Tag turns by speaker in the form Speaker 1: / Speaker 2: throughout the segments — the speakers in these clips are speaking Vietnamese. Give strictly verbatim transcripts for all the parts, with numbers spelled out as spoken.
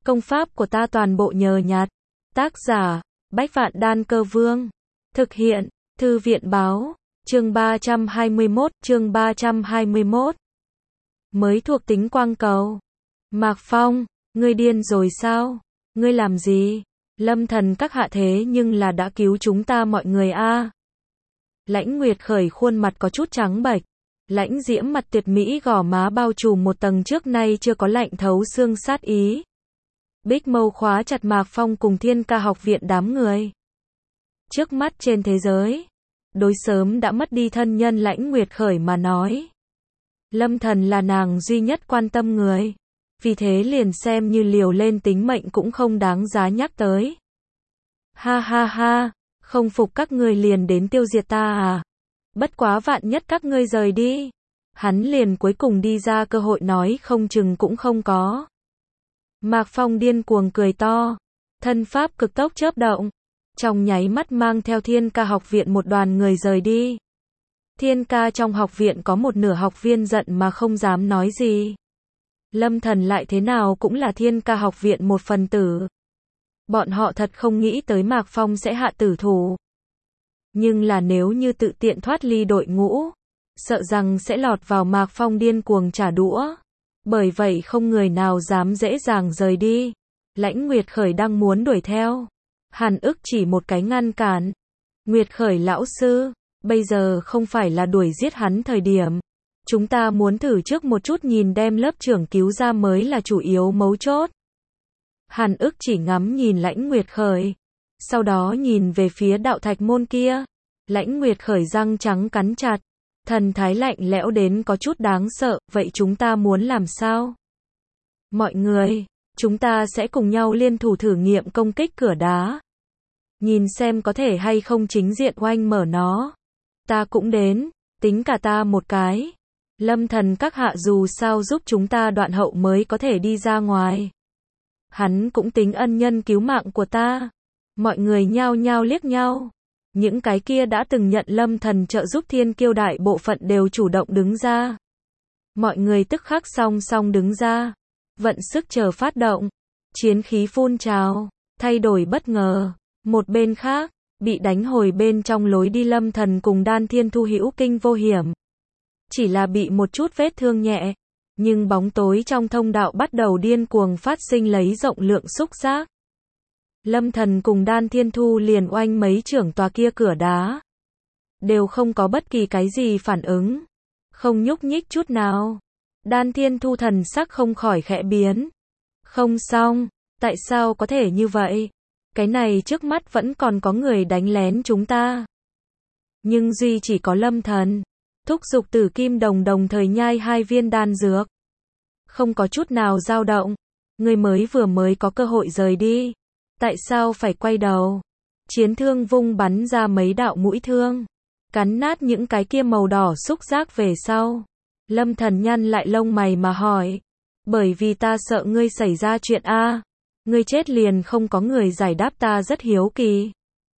Speaker 1: Công pháp của ta toàn bộ nhờ nhặt. Tác giả, Bách Vạn Đan Cơ Vương. Thực hiện, Thư viện Báo. Chương ba trăm hai mươi mốt, chương ba trăm hai mươi mốt. Mới thuộc tính quang cầu. Mạc Phong, ngươi điên rồi sao? Ngươi làm gì? Lâm Thần các hạ thế nhưng là đã cứu chúng ta mọi người a. Lãnh Nguyệt Khởi khuôn mặt có chút trắng bệch. Lãnh Diễm mặt tuyệt mỹ gò má bao trùm một tầng trước nay chưa có lạnh thấu xương sát ý. Bích mâu khóa chặt Mạc Phong cùng Thiên Ca học viện đám người. Trước mắt trên thế giới, đối sớm đã mất đi thân nhân Lãnh Nguyệt Khởi mà nói. Lâm Thần là nàng duy nhất quan tâm người. Vì thế liền xem như liều lên tính mệnh cũng không đáng giá nhắc tới. Ha ha ha, không phục các ngươi liền đến tiêu diệt ta à? Bất quá vạn nhất các ngươi rời đi. Hắn liền cuối cùng đi ra cơ hội nói không chừng cũng không có. Mạc Phong điên cuồng cười to. Thân pháp cực tốc chớp động. Trong nháy mắt mang theo Thiên Ca học viện một đoàn người rời đi. Thiên Ca trong học viện có một nửa học viên giận mà không dám nói gì. Lâm Thần lại thế nào cũng là Thiên Ca học viện một phần tử. Bọn họ thật không nghĩ tới Mạc Phong sẽ hạ tử thủ. Nhưng là nếu như tự tiện thoát ly đội ngũ, sợ rằng sẽ lọt vào Mạc Phong điên cuồng trả đũa. Bởi vậy không người nào dám dễ dàng rời đi. Lãnh Nguyệt Khởi đang muốn đuổi theo. Hàn Ức chỉ một cái ngăn cản. Nguyệt Khởi lão sư, bây giờ không phải là đuổi giết hắn thời điểm. Chúng ta muốn thử trước một chút nhìn đem lớp trưởng cứu ra mới là chủ yếu mấu chốt. Hàn Ức chỉ ngắm nhìn Lãnh Nguyệt Khởi. Sau đó nhìn về phía đạo thạch môn kia. Lãnh Nguyệt Khởi răng trắng cắn chặt. Thần thái lạnh lẽo đến có chút đáng sợ. Vậy chúng ta muốn làm sao? Mọi người, chúng ta sẽ cùng nhau liên thủ thử nghiệm công kích cửa đá. Nhìn xem có thể hay không chính diện oanh mở nó. Ta cũng đến, tính cả ta một cái. Lâm Thần các hạ dù sao giúp chúng ta đoạn hậu mới có thể đi ra ngoài. Hắn cũng tính ân nhân cứu mạng của ta. Mọi người nhao nhao liếc nhau. Những cái kia đã từng nhận Lâm Thần trợ giúp Thiên Kiêu đại bộ phận đều chủ động đứng ra. Mọi người tức khắc song song đứng ra. Vận sức chờ phát động. Chiến khí phun trào. Thay đổi bất ngờ. Một bên khác, bị đánh hồi bên trong lối đi Lâm Thần cùng Đan Thiên Thu hữu kinh vô hiểm. Chỉ là bị một chút vết thương nhẹ. Nhưng bóng tối trong thông đạo bắt đầu điên cuồng phát sinh lấy rộng lượng xúc giác. Lâm Thần cùng Đan Thiên Thu liền oanh mấy trưởng tòa kia cửa đá. Đều không có bất kỳ cái gì phản ứng. Không nhúc nhích chút nào. Đan Thiên Thu thần sắc không khỏi khẽ biến. Không xong, tại sao có thể như vậy? Cái này trước mắt vẫn còn có người đánh lén chúng ta. Nhưng duy chỉ có Lâm Thần. Thúc giục Tử Kim Đồng đồng thời nhai hai viên đan dược. Không có chút nào dao động. Người mới vừa mới có cơ hội rời đi. Tại sao phải quay đầu? Chiến thương vung bắn ra mấy đạo mũi thương. Cắn nát những cái kia màu đỏ xúc giác về sau. Lâm Thần nhăn lại lông mày mà hỏi. Bởi vì ta sợ ngươi xảy ra chuyện a. Ngươi chết liền không có người giải đáp ta rất hiếu kỳ.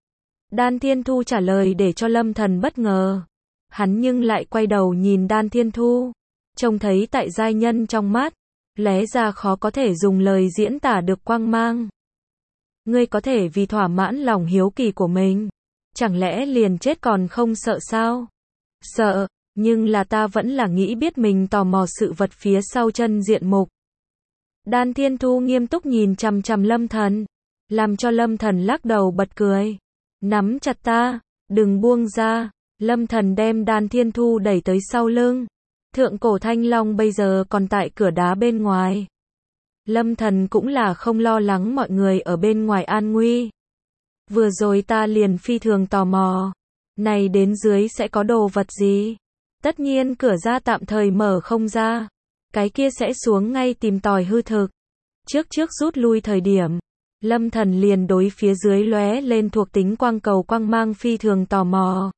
Speaker 1: Đan Thiên Thu trả lời để cho Lâm Thần bất ngờ. Hắn nhưng lại quay đầu nhìn Đan Thiên Thu. Trông thấy tại giai nhân trong mắt. Lóe ra khó có thể dùng lời diễn tả được quang mang. Ngươi có thể vì thỏa mãn lòng hiếu kỳ của mình. Chẳng lẽ liền chết còn không sợ sao? Sợ, nhưng là ta vẫn là nghĩ biết mình tò mò sự vật phía sau chân diện mục. Đan Thiên Thu nghiêm túc nhìn chằm chằm Lâm Thần. Làm cho Lâm Thần lắc đầu bật cười. Nắm chặt ta, đừng buông ra. Lâm Thần đem Đan Thiên Thu đẩy tới sau lưng. Thượng cổ thanh long bây giờ còn tại cửa đá bên ngoài. Lâm Thần cũng là không lo lắng mọi người ở bên ngoài an nguy. Vừa rồi ta liền phi thường tò mò. Này đến dưới sẽ có đồ vật gì? Tất nhiên cửa ra tạm thời mở không ra. Cái kia sẽ xuống ngay tìm tòi hư thực. Trước trước rút lui thời điểm. Lâm Thần liền đối phía dưới lóe lên thuộc tính quang cầu quang mang phi thường tò mò.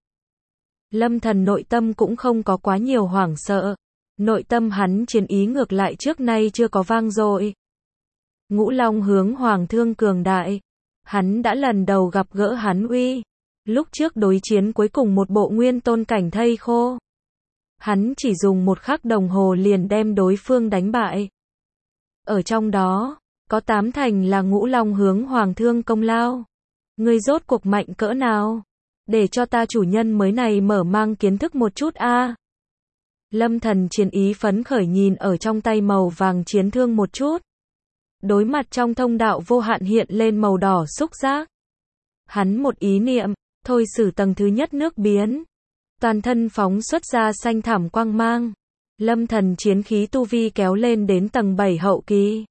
Speaker 1: Lâm Thần nội tâm cũng không có quá nhiều hoảng sợ. Nội tâm hắn chiến ý ngược lại trước nay chưa có vang dội. Ngũ Long hướng hoàng thương cường đại. Hắn đã lần đầu gặp gỡ hắn uy. Lúc trước đối chiến cuối cùng một bộ nguyên tôn cảnh thây khô. Hắn chỉ dùng một khắc đồng hồ liền đem đối phương đánh bại. Ở trong đó, có tám thành là Ngũ Long hướng Hoàng thương công lao. Ngươi rốt cuộc mạnh cỡ nào? Để cho ta chủ nhân mới này mở mang kiến thức một chút a. Lâm Thần chiến ý phấn khởi nhìn ở trong tay màu vàng chiến thương một chút. Đối mặt trong thông đạo vô hạn hiện lên màu đỏ xúc giác. Hắn một ý niệm, thôi sử tầng thứ nhất nước biến. Toàn thân phóng xuất ra xanh thảm quang mang. Lâm Thần chiến khí tu vi kéo lên đến tầng bảy hậu kỳ.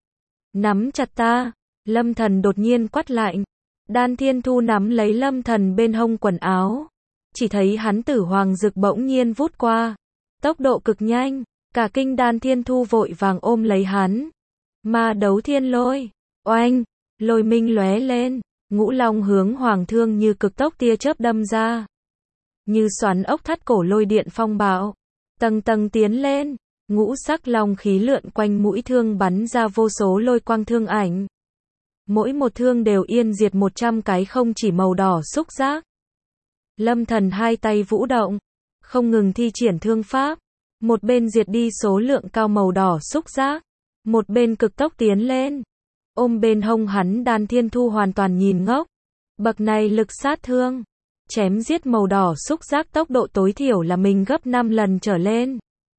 Speaker 1: Nắm chặt ta, Lâm Thần đột nhiên quát lạnh. Đan Thiên Thu nắm lấy Lâm Thần bên hông quần áo. Chỉ thấy hắn tử hoàng rực bỗng nhiên vút qua. Tốc độ cực nhanh, cả kinh Đan Thiên Thu vội vàng ôm lấy hắn. Ma đấu thiên lôi, oanh, lôi minh lóe lên, Ngũ Long hướng Hoàng thương như cực tốc tia chớp đâm ra. Như xoắn ốc thắt cổ lôi điện phong bạo, tầng tầng tiến lên, ngũ sắc long khí lượn quanh mũi thương bắn ra vô số lôi quang thương ảnh. Mỗi một thương đều yên diệt một trăm cái không chỉ màu đỏ xúc giác. Lâm Thần hai tay vũ động, không ngừng thi triển thương pháp, một bên diệt đi số lượng cao màu đỏ xúc giác, một bên cực tốc tiến lên. Ôm bên hông hắn Đan Thiên Thu hoàn toàn nhìn ngốc. Bậc này lực sát thương, chém giết màu đỏ xúc giác tốc độ tối thiểu là mình gấp năm lần trở lên.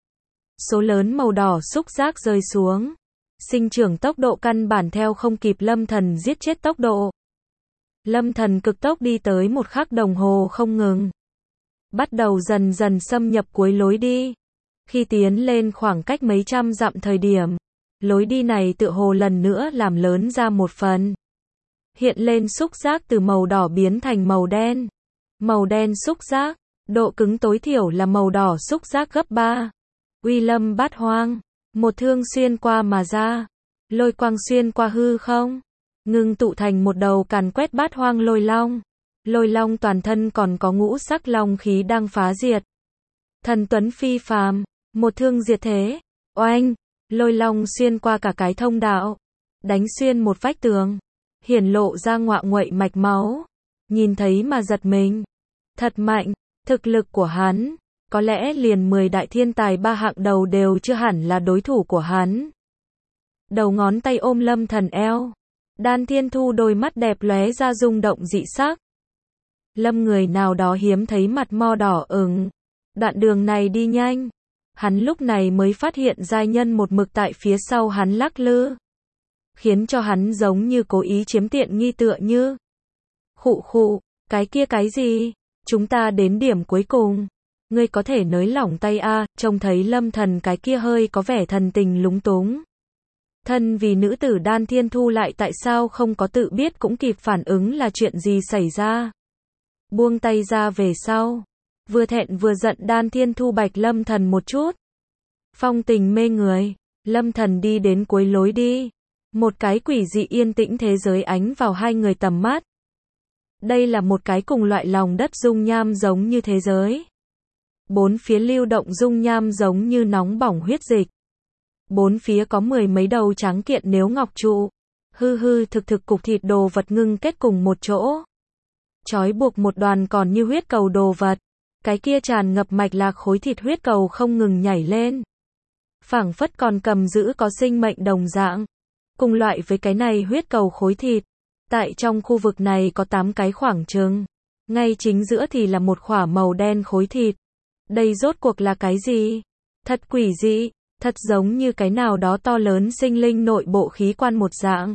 Speaker 1: Số lớn màu đỏ xúc giác rơi xuống, sinh trưởng tốc độ căn bản theo không kịp Lâm Thần giết chết tốc độ. Lâm Thần cực tốc đi tới một khắc đồng hồ không ngừng. Bắt đầu dần dần xâm nhập cuối lối đi. Khi tiến lên khoảng cách mấy trăm dặm thời điểm, lối đi này tựa hồ lần nữa làm lớn ra một phần. Hiện lên xúc giác từ màu đỏ biến thành màu đen. Màu đen xúc giác, độ cứng tối thiểu là màu đỏ xúc giác gấp ba. Uy lâm bát hoang, một thương xuyên qua mà ra, lôi quang xuyên qua hư không, ngưng tụ thành một đầu càn quét bát hoang lôi long. Lôi long toàn thân còn có ngũ sắc long khí đang phá diệt. Thần tuấn phi phàm, một thương diệt thế, oanh, lôi long xuyên qua cả cái thông đạo, đánh xuyên một vách tường, hiển lộ ra ngoạ nguậy mạch máu, nhìn thấy mà giật mình. Thật mạnh, thực lực của hắn, có lẽ liền mười đại thiên tài ba hạng đầu đều chưa hẳn là đối thủ của hắn. Đầu ngón tay ôm Lâm Thần eo, Đan Thiên Thu đôi mắt đẹp lóe ra rung động dị sắc. Lâm người nào đó hiếm thấy mặt mo đỏ ửng. Đoạn đường này đi nhanh, hắn lúc này mới phát hiện giai nhân một mực tại phía sau hắn lắc lư, khiến cho hắn giống như cố ý chiếm tiện nghi tựa như. Khụ khụ, cái kia cái gì? Chúng ta đến điểm cuối cùng. Ngươi có thể nới lỏng tay a, trông thấy Lâm Thần cái kia hơi có vẻ thần tình lúng túng. Thân vì nữ tử Đan Thiên Thu lại tại sao không có tự biết cũng kịp phản ứng là chuyện gì xảy ra. Buông tay ra về sau, vừa thẹn vừa giận Đan Thiên Thu bạch Lâm Thần một chút. Phong tình mê người, Lâm Thần đi đến cuối lối đi. Một cái quỷ dị yên tĩnh thế giới ánh vào hai người tầm mắt. Đây là một cái cùng loại lòng đất dung nham giống như thế giới. Bốn phía lưu động dung nham giống như nóng bỏng huyết dịch. Bốn phía có mười mấy đầu trắng kiện nếu ngọc trụ. Hư hư thực thực cục thịt đồ vật ngưng kết cùng một chỗ. Trói buộc một đoàn còn như huyết cầu đồ vật. Cái kia tràn ngập mạch lạc khối thịt huyết cầu không ngừng nhảy lên. Phảng phất còn cầm giữ có sinh mệnh đồng dạng. Cùng loại với cái này huyết cầu khối thịt. Tại trong khu vực này có tám cái khoảng trừng. Ngay chính giữa thì là một khỏa màu đen khối thịt. Đây rốt cuộc là cái gì? Thật quỷ dị, thật giống như cái nào đó to lớn sinh linh nội bộ khí quan một dạng.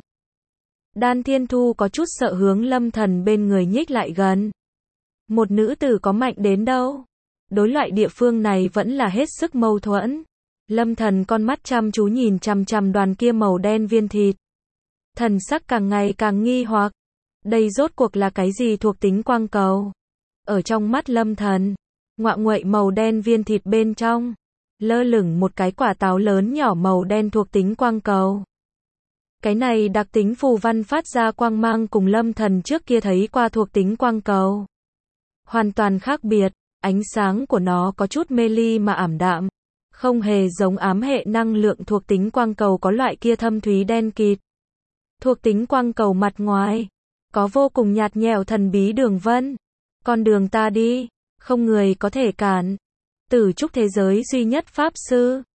Speaker 1: Đan Thiên Thu có chút sợ hướng Lâm Thần bên người nhích lại gần. Một nữ tử có mạnh đến đâu? Đối loại địa phương này vẫn là hết sức mâu thuẫn. Lâm Thần con mắt chăm chú nhìn chằm chằm đoàn kia màu đen viên thịt. Thần sắc càng ngày càng nghi hoặc. Đây rốt cuộc là cái gì thuộc tính quang cầu? Ở trong mắt Lâm Thần, ngoạ nguậy màu đen viên thịt bên trong, lơ lửng một cái quả táo lớn nhỏ màu đen thuộc tính quang cầu. Cái này đặc tính phù văn phát ra quang mang cùng Lâm Thần trước kia thấy qua thuộc tính quang cầu. Hoàn toàn khác biệt, ánh sáng của nó có chút mê ly mà ảm đạm. Không hề giống ám hệ năng lượng thuộc tính quang cầu có loại kia thâm thúy đen kịt. Thuộc tính quang cầu mặt ngoài, có vô cùng nhạt nhẽo thần bí đường vân. Con đường ta đi, không người có thể cản. Tử trúc thế giới duy nhất pháp sư,